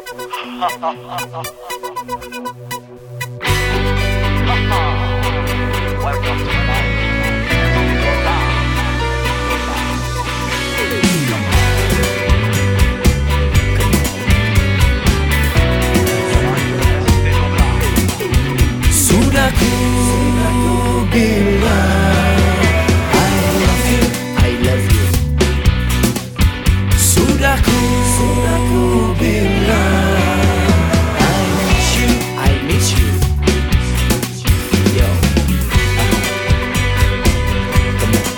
Welcome to my life. Sudah ku bilang I love you, I love you. Sudah ku bilang I miss you, I miss you. Yo, come on.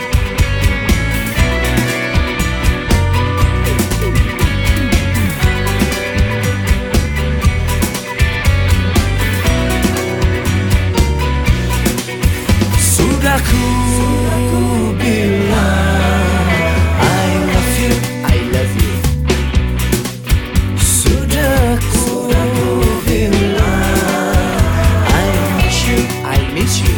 Sudah ku bilang I love you, I love you. Sudah ku bilang I miss you, I miss you.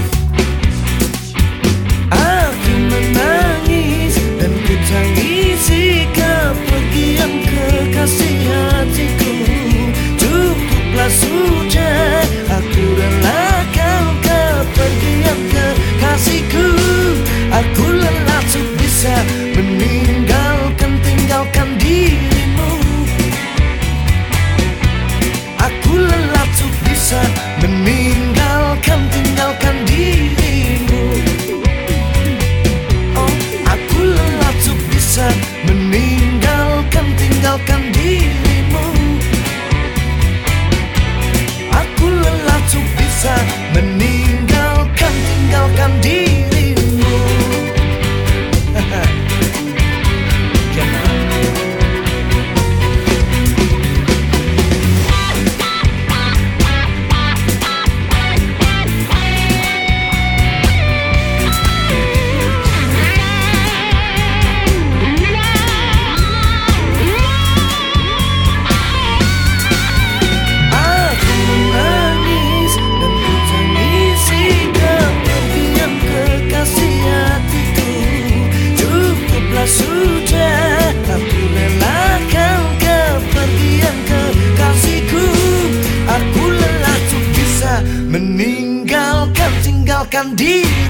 Aku menangis dan ku tangisi kepergian kekasih hatiku. Cukuplah sudah, aku relakan kepergian kekasihku. Aku lelah untuk bisa tinggalkan dirimu. Aku lelah untuk bisa tinggalkan dirimu. Oh, aku lelah untuk bisa tinggalkan dirimu. Aku lelah untuk bisa tinggalkan dirimu. Sudah, aku relakan kepergian kekasihku. Aku lelah untuk bisa tinggalkan diri.